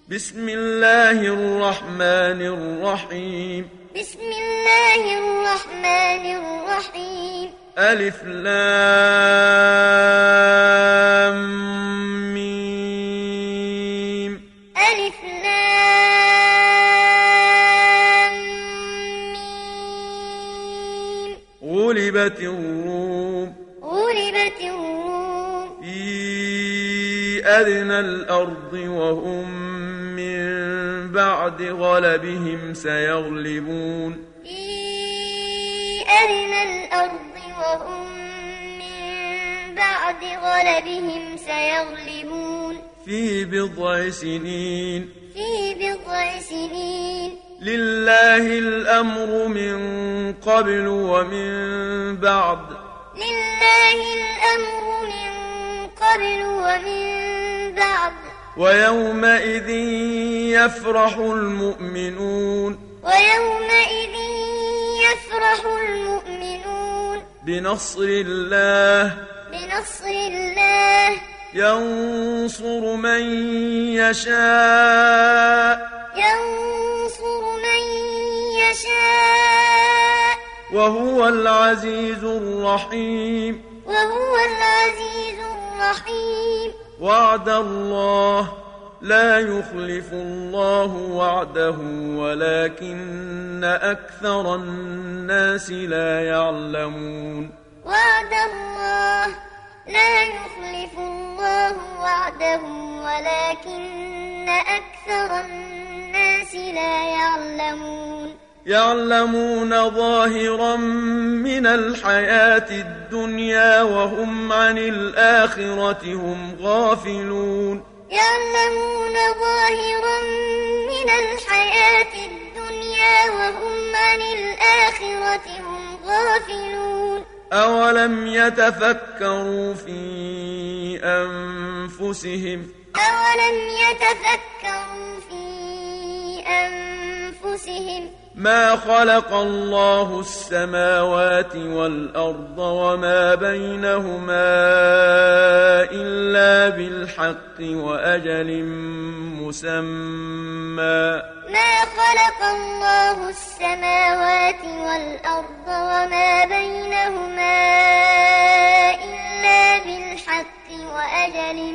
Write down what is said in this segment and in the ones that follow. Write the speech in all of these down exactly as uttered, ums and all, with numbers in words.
بسم الله الرحمن الرحيم بسم الله الرحمن الرحيم ألف لام ميم ألف لام ميم غلبت الروم غلبت الروم في أدنى الأرض وهم من بعد غلبهم سيغلبون في أدنى الأرض وهم من بعد غلبهم سيغلبون في بضع سنين في بضع سنين لله الأمر من قبل ومن بعد لله الأمر من قبل ومن بعد ويومئذ يفرح المؤمنون ويومئذ يفرح المؤمنون بنصر الله بنصر الله ينصر من يشاء ينصر من يشاء وهو العزيز الرحيم وهو العزيز الرحيم وعد الله لا يخلف الله وعده ولكن أكثر الناس لا يعلمون وعد الله لا يخلف الله وعده ولكن أكثر الناس لا يعلمون يعلمون ظاهرا من الحياة الدنيا وهم عن الآخرة هم غافلون يعلمون ظاهرا من الحياة الدنيا وهم عن الآخرة هم غافلون أولم يتفكروا في أنفسهم أولم يتفكروا في أنفسهم ما خلق الله السماوات والأرض وما بينهما إلا بالحق وأجل مسمى ما خلق الله السماوات والأرض وما بينهما إلا بالحق وأجل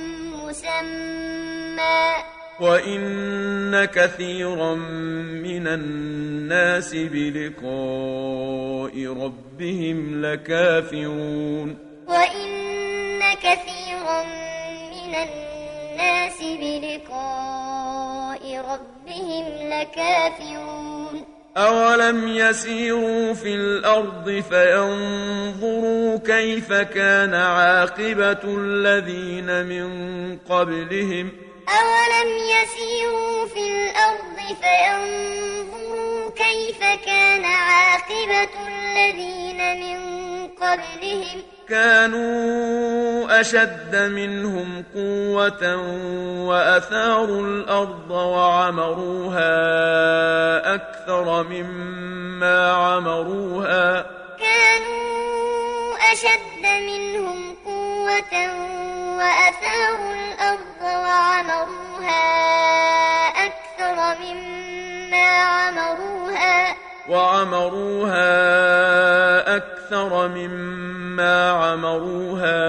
مسمى وإن كثيرا من الناس بلقاء ربهم لكافرون وإن كثيرا من الناس بلقاء ربهم لكافرون أولم يسيروا في الأرض فينظروا كيف كان عاقبة الذين من قبلهم أولم يسيروا في الأرض فينظروا كيف كان عاقبة الذين من قبلهم كانوا أشد منهم قوة وأثاروا الأرض وعمروها أكثر مما عمروها كانوا أشد منهم قوة وأثاروا الأرض وعمروها أكثر مما عمروها وعمروها أكثر مما عمروها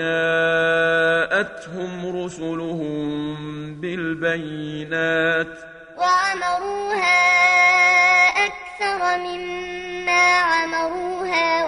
وجاءتهم رسلهم بالبينات وعمروها أكثر مما عمروها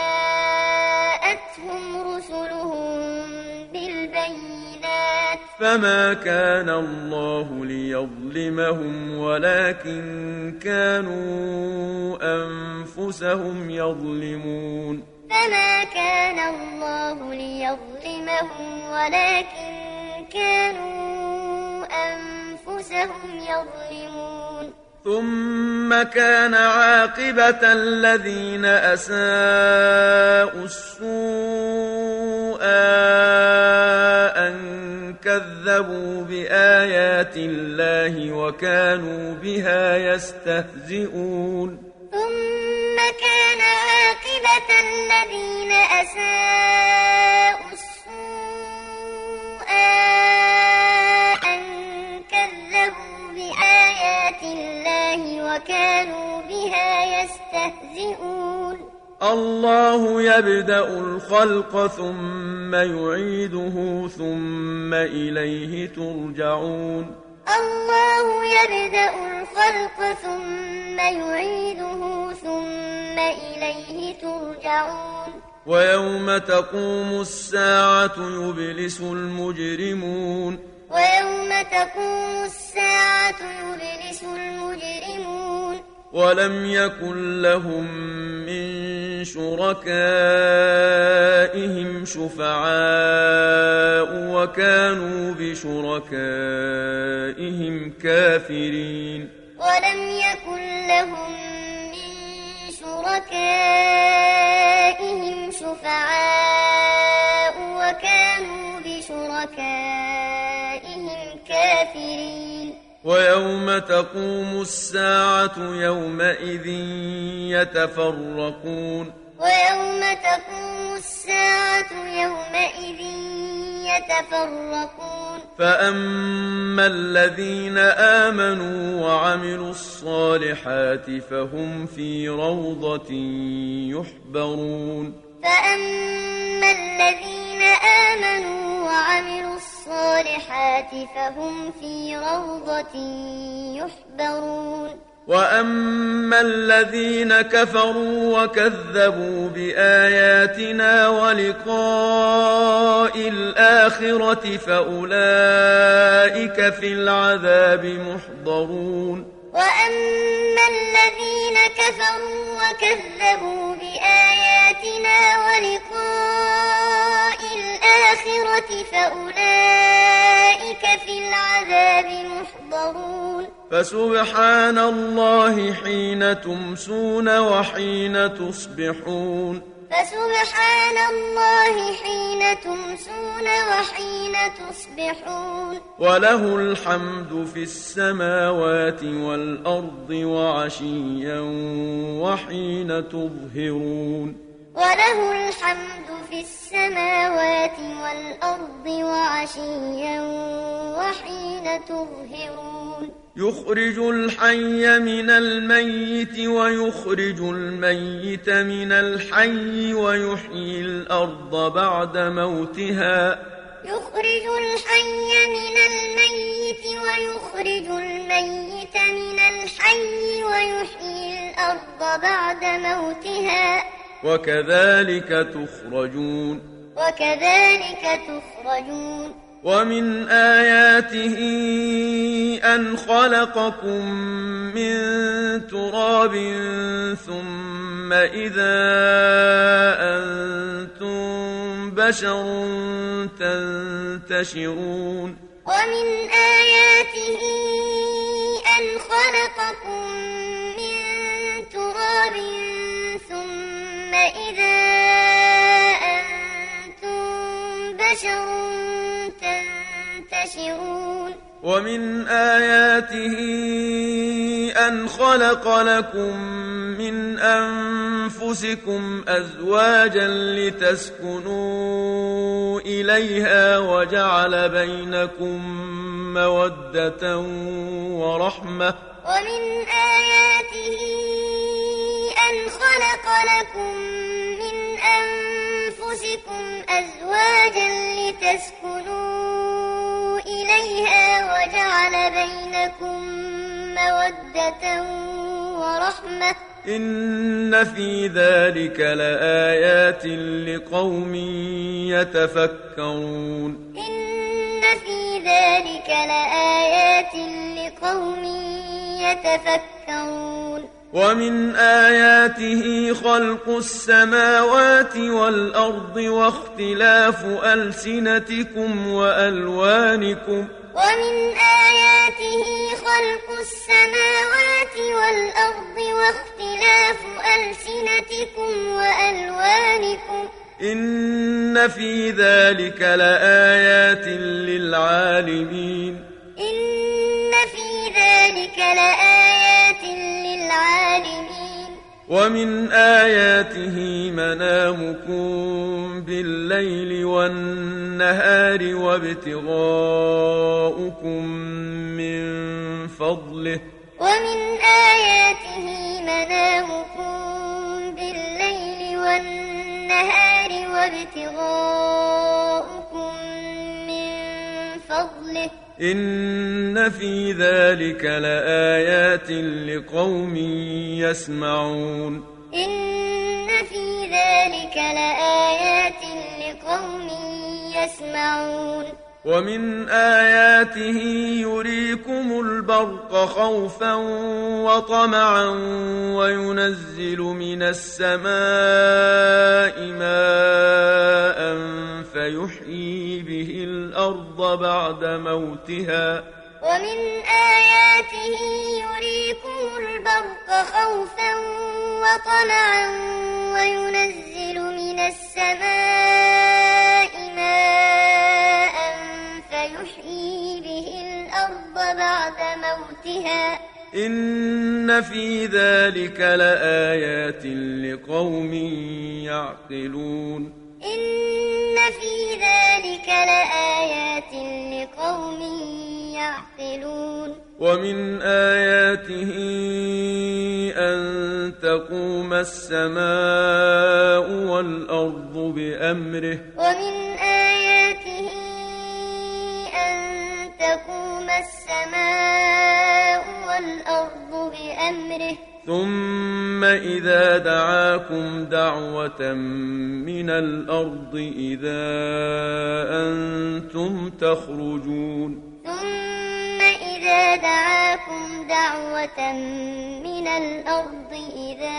وجاءتهم رسلهم بالبينات فما كان الله ليظلمهم ولكن كانوا أنفسهم يظلمون فما كان الله ليظلمهم ولكن كانوا أنفسهم يظلمون ثم كان عاقبة الذين أساءوا السوء أن كذبوا بآيات الله وكانوا بها يستهزئون ثم كان عاقبة الذين أساءوا السوء أن كذبوا بآيات الله وكانوا بها يستهزئون الله يبدأ الخلق ثم يعيده ثم إليه ترجعون الله يبدأ الخلق ثم يعيده ثم إليه ترجعون ويوم تقوم الساعة يبلس المجرمون ويوم تقوم الساعة يبلس المجرمون ولم يكن لهم من شركائهم شفعاء وكانوا بشركائهم كافرين ولم يكن لهم من شركائهم شفعاء وكانوا بشركائهم كافرين ويوم تقوم الساعة يومئذ يتفرقون ويوم تقوم الساعة يومئذ يتفرقون فأما الذين آمنوا وعملوا الصالحات فهم في روضة يحبرون فأما الذين آمنوا وعملوا الصالحات فهم في روضة يحبرون وأما الذين كفروا وكذبوا بآياتنا ولقاء الآخرة فأولئك في العذاب محضرون وأما الذين كفروا وكذبوا بآياتنا ولقاء الآخرة فأولئك في العذاب محضرون فسبحان الله حين تمسون وحين تصبحون فسبحان الله حين تمسون وحين تصبحون وله الحمد في السماوات والأرض وعشيا وحين تظهرون وله الحمد في السماوات والأرض وعشيا وحين تظهرون يخرج الحي من الميت ويخرج الميت من الحي ويحيي الأرض بعد موتها يخرج الحي من الميت ويخرج الميت من الحي ويحيي الأرض بعد موتها وكذلك تخرجون وكذلك تخرجون ومن آياته أن خلقكم من تراب ثم إذا أنتم بشر تنتشرون ومن آياته أن خلقكم من تراب ثم إذا أنتم بشر تنتشرون ومن آياته أن خلق لكم من أنفسكم أزواجا لتسكنوا إليها وجعل بينكم مودة ورحمة ومن آياته أن خلق لكم من أنفسكم أزواجا لتسكنوا إليها وجعل بينكم مودة ورحمة إن في ذلك لآيات لقوم يتفكرون إن في ذلك لآيات لقوم يتفكرون ومن آياته خلق السماوات والأرض واختلاف ألسنتكم وألوانكم ومن آياته خلق السماوات والأرض واختلاف ألسنتكم وألوانكم إن في ذلك لآيات للعالمين إن في ذلك لآيات للعالمين ومن آياته منامكم بالليل والنهار وابتغاؤكم من فضله ومن آياته منامكم بالليل والنهار وابتغاؤكم من فضله إن في ذلك لآيات لقوم يسمعون إن في ذلك لآيات لقوم يسمعون ومن آياته يريكم البرق خوفا وطمعا وينزل من السماء ماء فيحيي به الأرض بعد موتها ومن آياته يريكم البرق خوفا وطمعا وينزل من السماء ماء فيحيي به الأرض بعد موتها إن في ذلك لآيات لقوم يعقلون إن في ذلك لآيات لقوم يعقلون ومن آياته أن تقوم السماء والأرض بأمره ومن آياته أن تقوم السماء والأرض بأمره ثم إذا دعاكم دعوة من الأرض إذا أنتم تخرجون ثم إذا دعاكم دعوة من الأرض إذا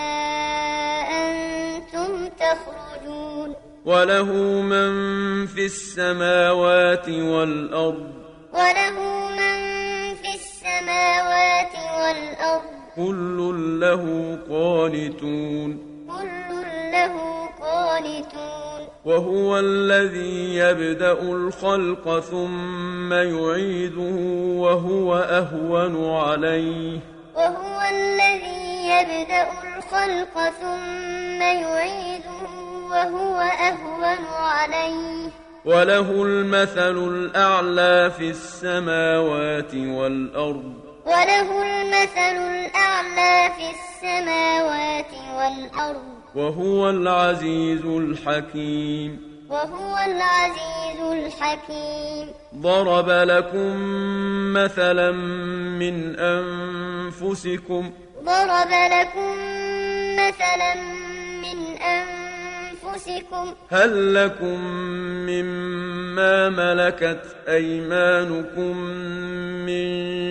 أنتم تخرجون وله من في السماوات والأرض وله من في السماوات والأرض كل له قانتون كل له قانتون وهو الذي يبدأ الخلق ثم يعيده وهو أهون عليه وهو الذي يبدأ الخلق ثم يعيده وهو أهون عليه وله المثل الأعلى في السماوات والأرض وله المثل الأعلى في السماوات والأرض وهو العزيز الحكيم وهو العزيز الحكيم ضرب لكم مثلا من أنفسكم ضرب لكم مثلا من أنفسكم هل لكم مما ملكت أيمانكم من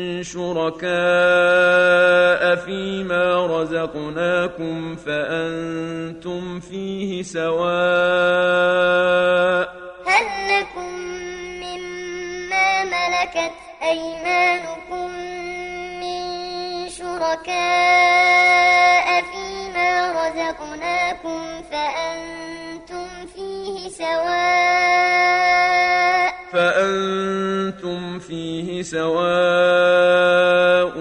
شركاء فيما رزقناكم فأنتم فيه سواء هل لكم مما ملكت أيمانكم من شركاء فيما رزقناكم فأنتم فيه سواء فأنتم فيه سواء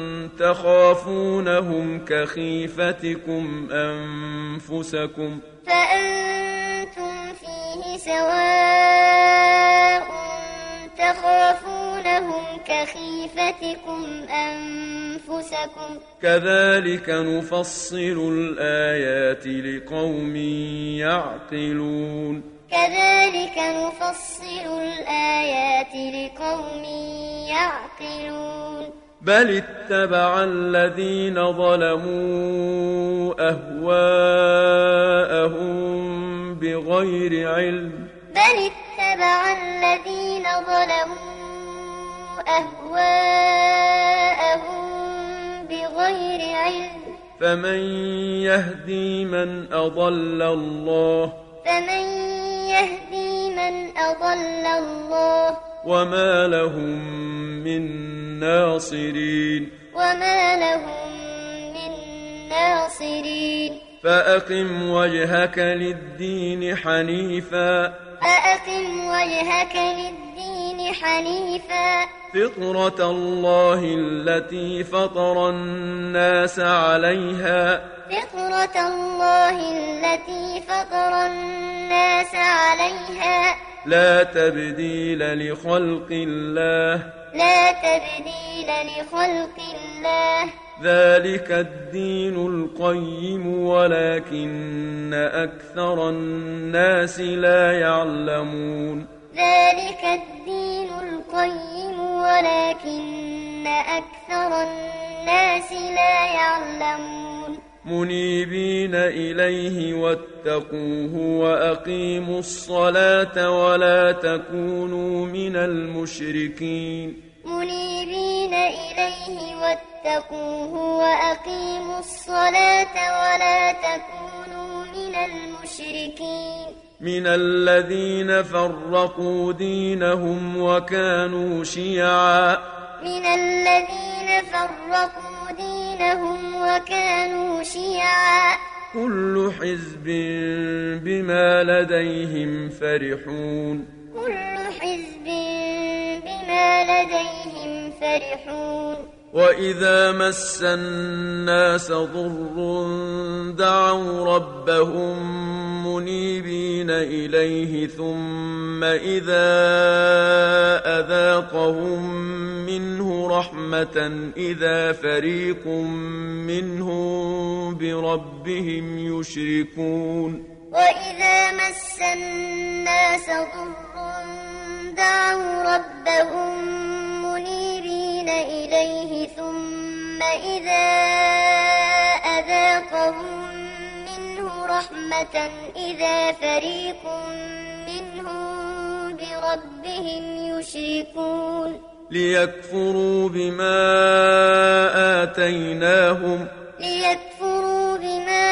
تخافونهم كخيفتكم أنفسكم فأنتم فيه سواء تخافونهم كخيفتكم أنفسكم كذلك نفصل الآيات لقوم يعقلون كذلك نفصل الآيات لقوم يعقلون بل اتبع الذين ظلموا أهواءهم بغير علم بل اتبع الذين ظلموا أهواءهم بغير علم فمن يهدي من أضل الله فمن يهدي من أضل الله وما لهم من ناصرين وما لهم من ناصرين فأقم وجهك للدين حنيفا فأقم وجهك للدين حنيفا فطرة الله التي فطر الناس عليها فطرة الله التي فطر الناس عليها لا تبديل لخلق الله لا تبديل لخلق الله ذلك الدين القيم ولكن أكثر الناس لا يعلمون ذلك الدين القيم ولكن أكثر الناس لا يعلمون منيبين إليه واتقوه وأقيموا الصلاة ولا تكونوا من المشركين منيبين إليه واتقوه وأقيموا الصلاة ولا تكونوا من المشركين من الذين فرقوا دينهم وكانوا شيعا من الذين فرقوا دينهم وكانوا شيعا كل حزب بما لديهم فرحون كل حزب بما لديهم فرحون وإذا مس الناس ضر دعوا ربهم منيبين إليه ثم إذا أذاقهم منه رحمة إذا فريق منهم بربهم يشركون وإذا مس الناس ضر دعوا ربهم منيبين إليه ثم إذا أذاقهم منه رحمة إذا فريق منهم بربهم يشركون ليكفروا بما آتيناهم ليكفروا بما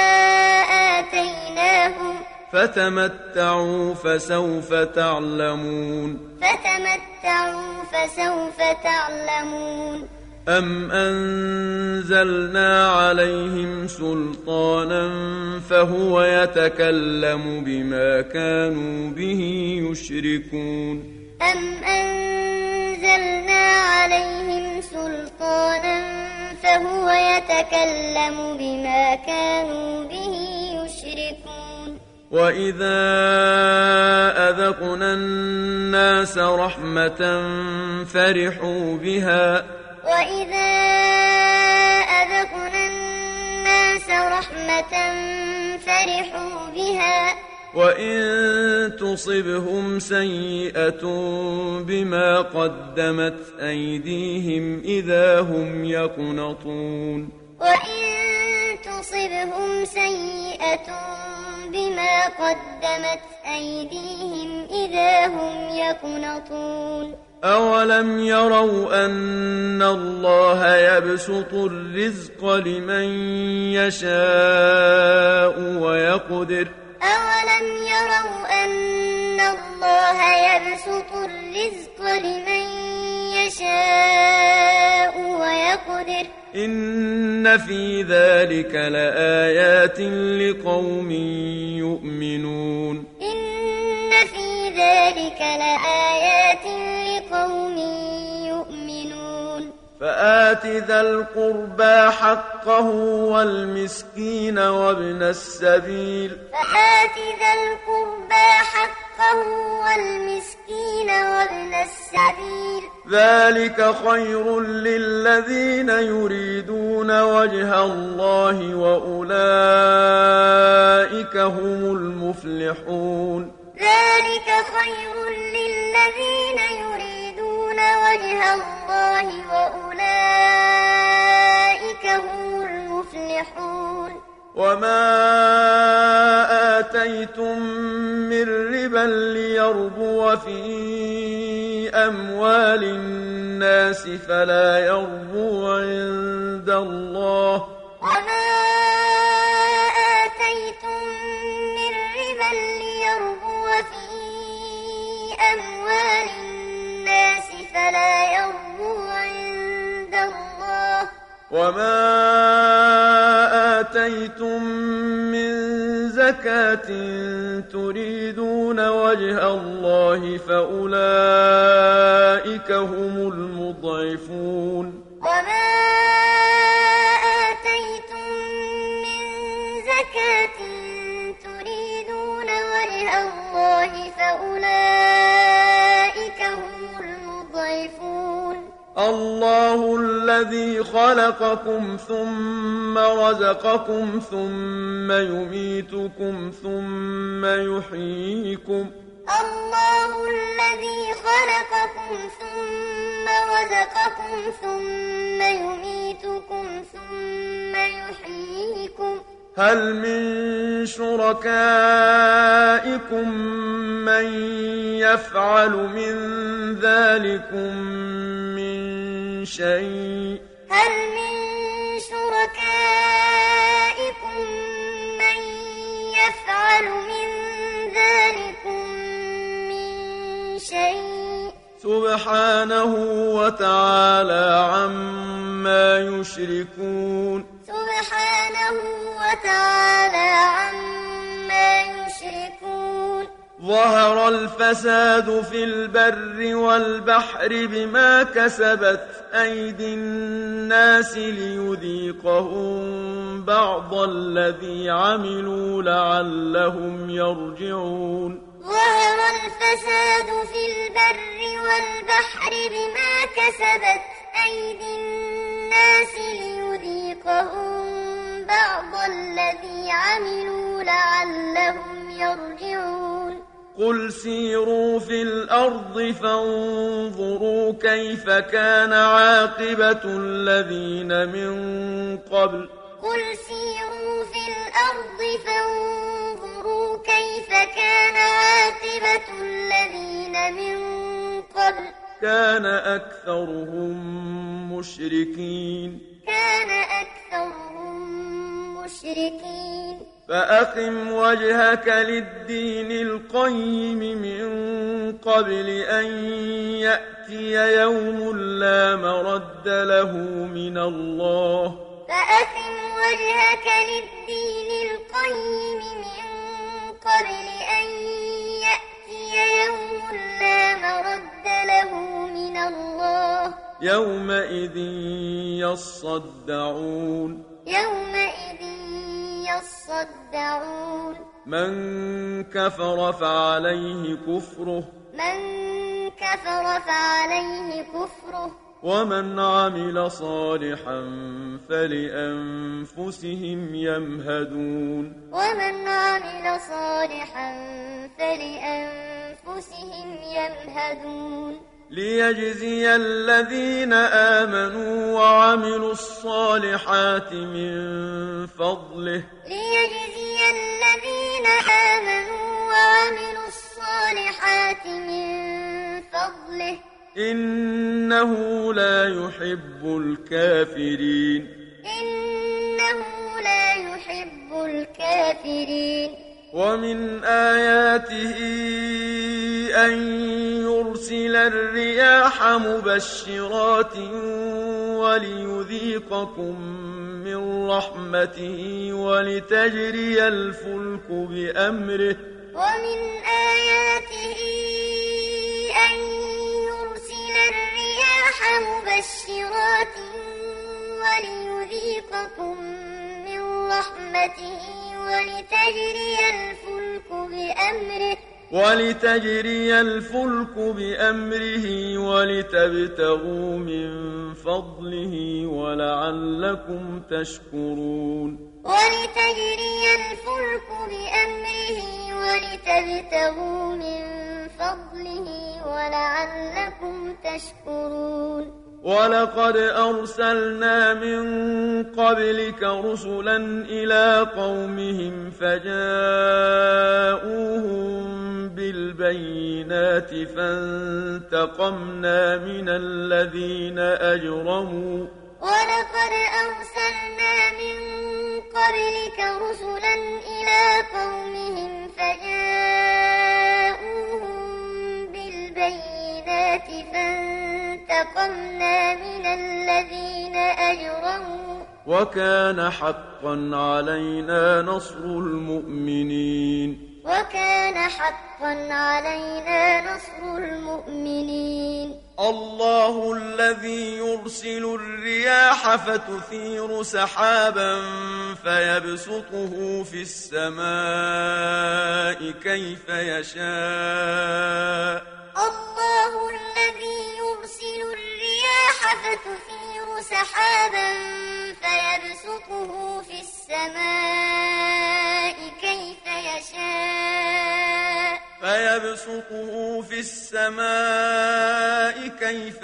آتيناهم فتمتعوا فسوف تعلمون فتمتعوا فسوف تعلمون أم أنزلنا عليهم سلطانا فهو يتكلم بما كانوا به يشركون أم أنزلنا عليهم سلطانا فهو يتكلم بما كانوا به يشركون وإذا أذقنا الناس رحمة فرحوا بها وإذا أذقنا الناس رحمة فرحوا بها وإن تصبهم سيئة بما قدمت أيديهم إذا هم يقنطون وإن تصبهم سيئة بما قدمت أيديهم إذا هم يقنطون أولم يروا أن الله يبسط الرزق لمن يشاء ويقدر أولم يروا أن الله يبسط الرزق لمن يشاء ويقدر إن في ذلك لآيات لقوم يؤمنون إن في ذلك لآيات لقوم يؤمنون فآت ذا القربى حقه والمسكين وابن السبيل فآت ذا القربى حقه والمسكين وابن السبيل ذلك خير للذين يريدون وجه الله وأولئك هم المفلحون ذلك خير للذين يريدون وجه الله وأولئك هم المفلحون وما آتيتم من ربا ليربو في أموال الناس فلا يربو عند الله وما آتيتم من ربا ليربو في أموال الناس فلا يربو عند الله وما آتيتم من زكاة تريدون وجه الله فأولئك هم المضعفون وما آتيتم من زكاة تريدون وجه الله فأولئك الله الذي خلقكم ثم رزقكم ثم يميتكم ثم يحييكم الله الذي خلقكم ثم رزقكم ثم يميتكم ثم يحييكم هل من شركائكم من يفعل من ذلكم من شيء هل من شركائكم من يفعل من ذلكم من شيء سبحانه وتعالى عما يشركون سبحانه وتعالى عما يشركون ظهر الفساد في البر والبحر بما كسبت أيدي الناس ليذيقهم بعض الذي عملوا لعلهم يرجعون ظهر الفساد في البر والبحر بما كسبت أيدي الناس ليذيقهم بعض الذي عملوا لعلهم يرجعون قل سيروا في الأرض فانظروا كيف كان عاقبة الذين من قبل قل سيروا في الأرض فانظروا كيف كان عاقبة الذين من قبل كان أكثرهم مشركين كان أكثرهم مشركين فأقم وجهك للدين القيم من قبل أن يأتي يوم لا مرد له من الله فأقم وجهك للدين القيم من قبل أن يأتي يوم لا مرد له من الله يومئذ يصدعون يومئذ يصدعون من كفر فعليه كفره من كفر فعليه كفره ومن عمل صالحا فلأنفسهم يمهدون ومن عمل صالحا فلأنفسهم يمهدون ليجزي الذين آمنوا وعملوا الصالحات من فضله ليجزي الذين آمنوا وعملوا الصالحات من فضله إنه لا يحب الكافرين إنه لا يحب الكافرين ومن آياته أن يرسل الرياح مبشرات وليذيقكم من رحمته ولتجري الفلك بأمره ومن آياته أن يرسل الرياح مبشرات وليذيقكم من رحمته ولتجري الفلك بأمره ولتجري الفلك بأمره ولتبتغوا من فضله ولعلكم تشكرون ولتجري الفلك بأمره ولتبتغوا من فضله ولعلكم تشكرون ولقد أرسلنا من قبلك رسلا إلى قومهم فجاءوهم بالبينات فانتقمنا من الذين أجرموا ولقد أرسلنا من قبلك رسلا إلى قومهم فجاءوهم بالبينات فانتقمنا من الذين أجرموا وكان حقا علينا نصر المؤمنين وكان حقا علينا نصر المؤمنين الله الذي يرسل الرياح فتثير سحابا فيبسطه في السماء كيف يشاء الله الذي يرسل الرياح فتثير سحابا فيبسطه في السماء كيف يشاء فيبسطه في السماء كيف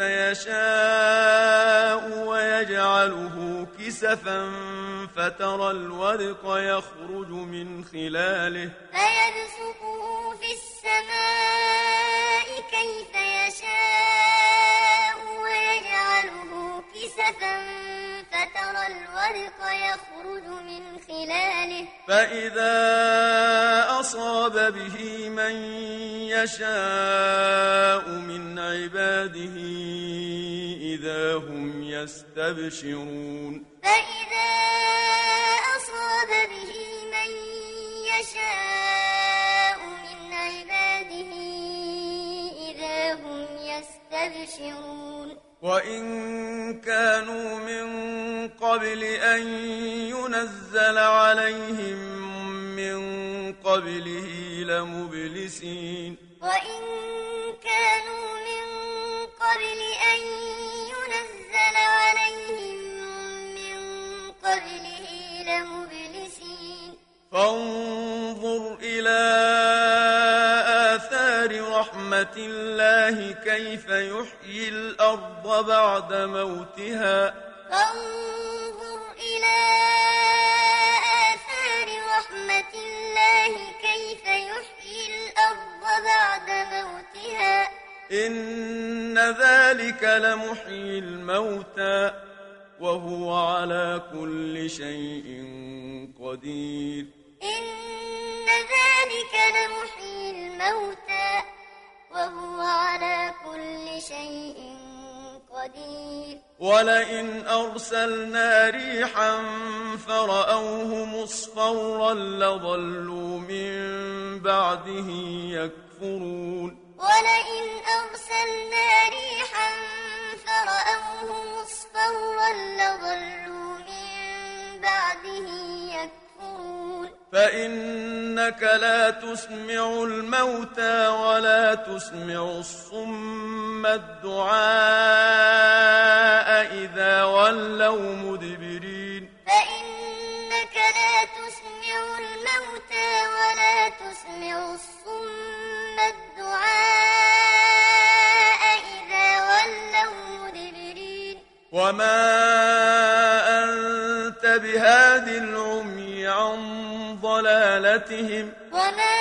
يشاء ويجعله كسفا فترى الودق يخرج من خلاله فيبسطه في السماء كيف يشاء ويجعله كسفا فترى الودق يخرج من خلاله فإذا أصاب به من يشاء من عباده إذا هم يستبشرون فإذا أصاب به من يشاء من عباده إذا هم يستبشرون وإن كانوا من قبل أن ينزل عليهم من قبله لمبلسين وإن كانوا من قبل أن ينزل عليهم من قبله لمبلسين فانظر إلى آثار رحمة الله كيف يحيي الأرض بعد موتها فانظر إلى آثار رحمة الله كيف يحيي الأرض بعد موتها إن ذلك لمحيي الموتى وهو على كل شيء قدير إن ذلك لمحيي الموتى وهو على كل شيء قدير ولئن أرسلنا ريحا فرأوه مصفرا لظلوا من بعده يكفرون ولئن أرسلنا ريحا فرأوه مصفرا لظلوا من بعده يكفرون فإنك لا تسمع الموتى ولا تسمع الصم الدعاء إذا ولوا مدبرين فإنك لا تسمع الموتى ولا تسمع الصم الدعاء إذا ولوا مدبرين وما أنت بهاد العمي عن ضلالتهم وما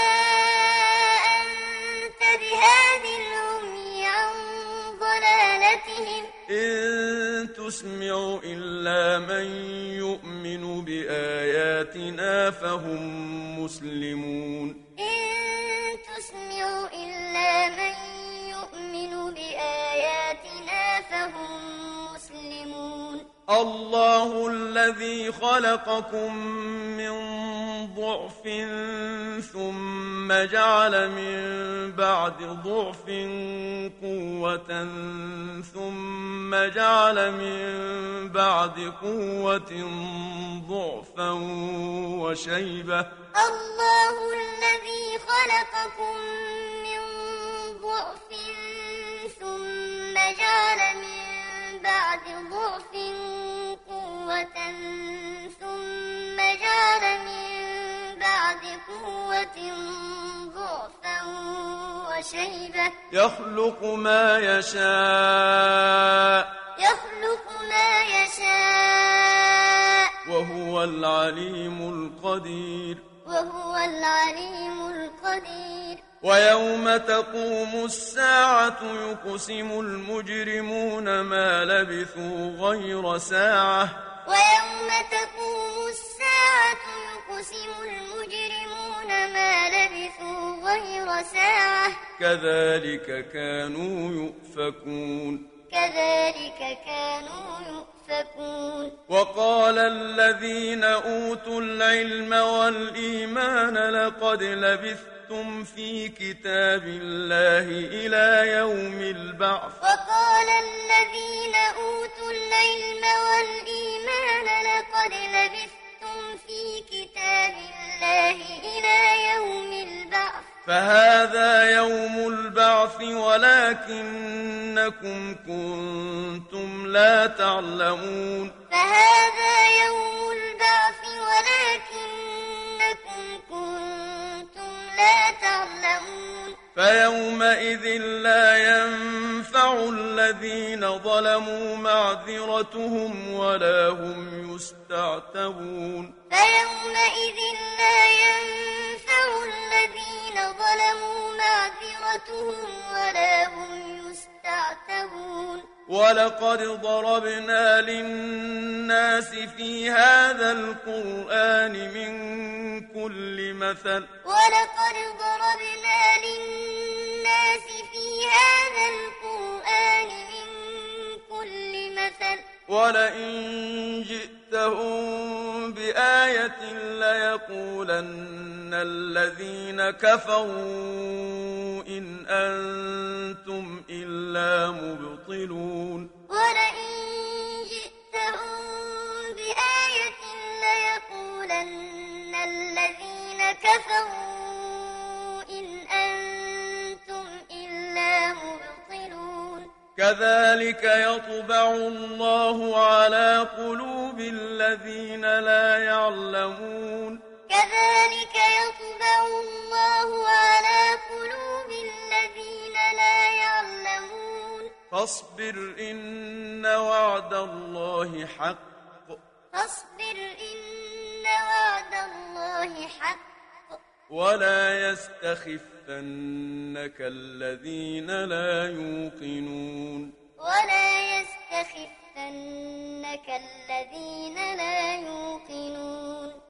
أنت بهاد العمي عن ضلالتهم إن تسمع إلا من يؤمن بآياتنا فهم مسلمون إن تسمع إلا من يؤمن بآياتنا فهم مسلمون الله الذي خلقكم من ضعف ثم جعل من بعد ضعف قوة ثم جعل من بعد قوة ضعفا وشيبة الله الذي خلقكم من ضعف ثم جعل من بعد ضعف قوة ثم جعل من بعد قوة ضعفا وشيبة يخلق ما يشاء يخلق ما يشاء وهو العليم القدير وهو العليم القدير ويوم تقوم الساعة يقسم المجرمون ما لبثوا غير ساعة ويوم تقوم الساعة يقسم المجرمون ما لبثوا غير ساعة كذلك كانوا يؤفكون كذلك كانوا يؤفكون وقال الذين أوتوا العلم والإيمان لقد لبثتم في كتاب الله إلى يوم البعث وقال الذين أوتوا العلم والإيمان لقد لبثتم في كتاب الله إلى يوم البعث فهذا يوم البعث ولكنكم أنكم كنتم لا تعلمون فهذا يوم البعث ولكنكم كنتم لا تعلمون فيومئذ لا ينفع الذين ظلموا معذرتهم ولا هم يستعتبون فيومئذ لا ينفع الذين ظلموا معذرتهم ولا هم يستعتبون ولقد ضربنا للناس في هذا القرآن من كل مثل ولقد ضربنا للناس في هذا القرآن من كل مثل ولئن جئتهم بآية ليقولن الذين كفروا إن أنتم إلا مبطلون ولئن جئتهم بآية ليقولن الذين كفروا إن أنتم إلا مبطلون كذلك يطبع الله على قلوب الذين لا يعلمون كذلك يطبع الله على قلوب الذين لا يعلمون فاصبر إن وعد الله حق فاصبر إن وعد الله حق ولا يستخفنك الذين لا يوقنون ولا يستخفنك الذين لا يوقنون